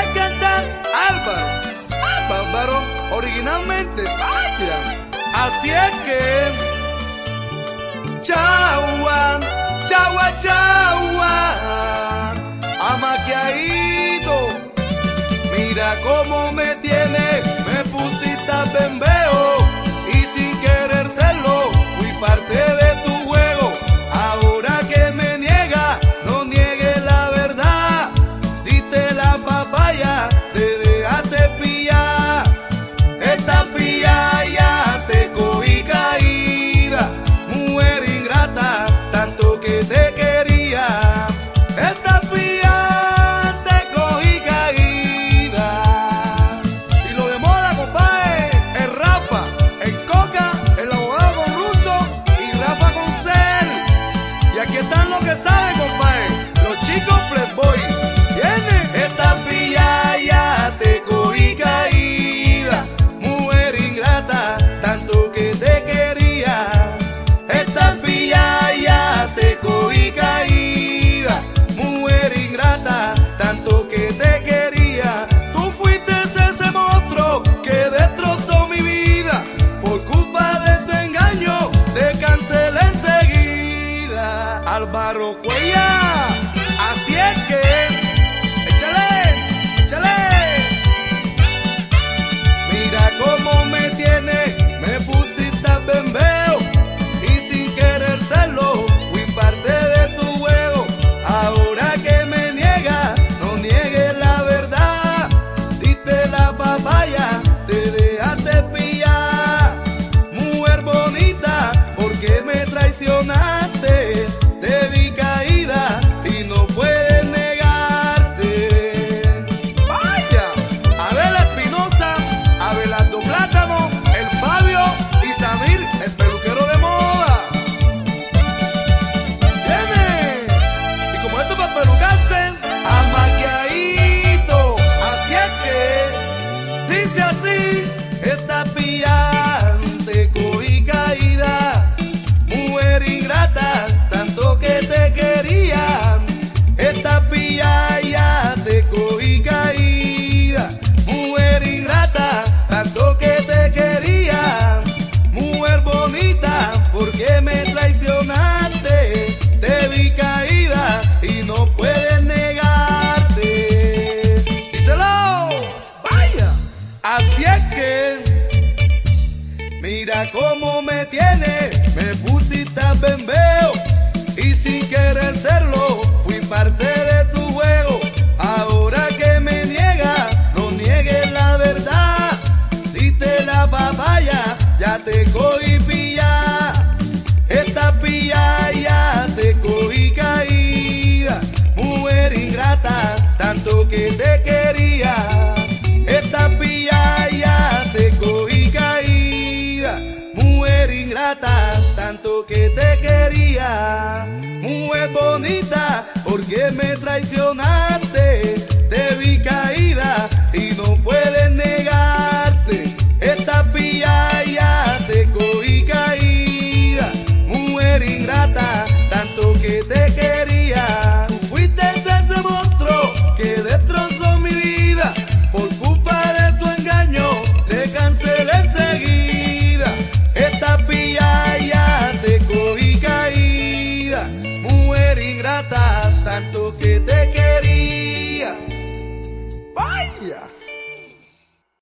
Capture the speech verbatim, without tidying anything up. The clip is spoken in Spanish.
canta Álvaro, Bárbaro, originalmente, vaya. Así es que, chaua, chaua, chaua, amaquiadito, mira cómo me tiene, me pusiste a bembeo y sin querer serlo, fui parte de tu juego. Ahora que me niega, no niegues la verdad, diste la papaya, te dejaste pillar, esta pilla ya te cogí caída, mujer ingrata, tanto que te quería, esta pilla te cogí caída. Y lo de moda, compadre, el Rafa, el Coca, el abogado con Rusto y Rafa con Cel. Y aquí están los que saben, compadre, los chicos Playboy. ¿Viene? Esta pilla ya te cogí caída, mujer ingrata, tanto que te quería. Esta pilla ya te cogí caída, mujer ingrata, tanto que te quería. Tú fuiste ese monstruo que destrozó mi vida, por culpa de tu engaño te cancelé enseguida. Álvaro Cuellar, así es que, échale, échale. Mira cómo me tiene, me pusiste a bembeo y sin querer serlo, fui parte de tu juego. Ahora que me niega, no niegues la verdad, diste la papaya, te dejaste pillar, mujer bonita, porque me traicionaste, te vi caída y no puedes negarte. Vaya, Abela Espinosa, Abelardo Plátano, el Fabio y Samir, el peluquero de moda. Viene, y como esto para pelucarse, amaquiadito, así es que, dice así, esta pilla te cogí caída, mujer ingrata, tanto que te quería. Esta pilla ya te cogí caída, mujer ingrata, tanto que te quería, mujer bonita, porque me traicionaste, te vi caída y no puedes negarte. Díselo, vaya, así es que, mira cómo me tiene, me pusiste a bembeo y sin querer serlo, fui parte de tu juego. Ahora que me niega, no niegues la verdad, diste la papaya, ya te cogí pilla, esta pilla ya te cogí caída, mujer ingrata, tanto que te quería. Esta pilla ya te cogí caída, mujer ingrata, tanto que te quería, mujer bonita, porque me traicionaste, te vi caída y no puedes negarte. Esta pilla ya te cogí caída, mujer ingrata, tanto que te quería. Tú fuiste ese monstruo que destrozó mi vida, por culpa de tu engaño te cancelé enseguida. Esta pilla ya te cogí caída, mujer ingrata, tanto que te quería. Vaya.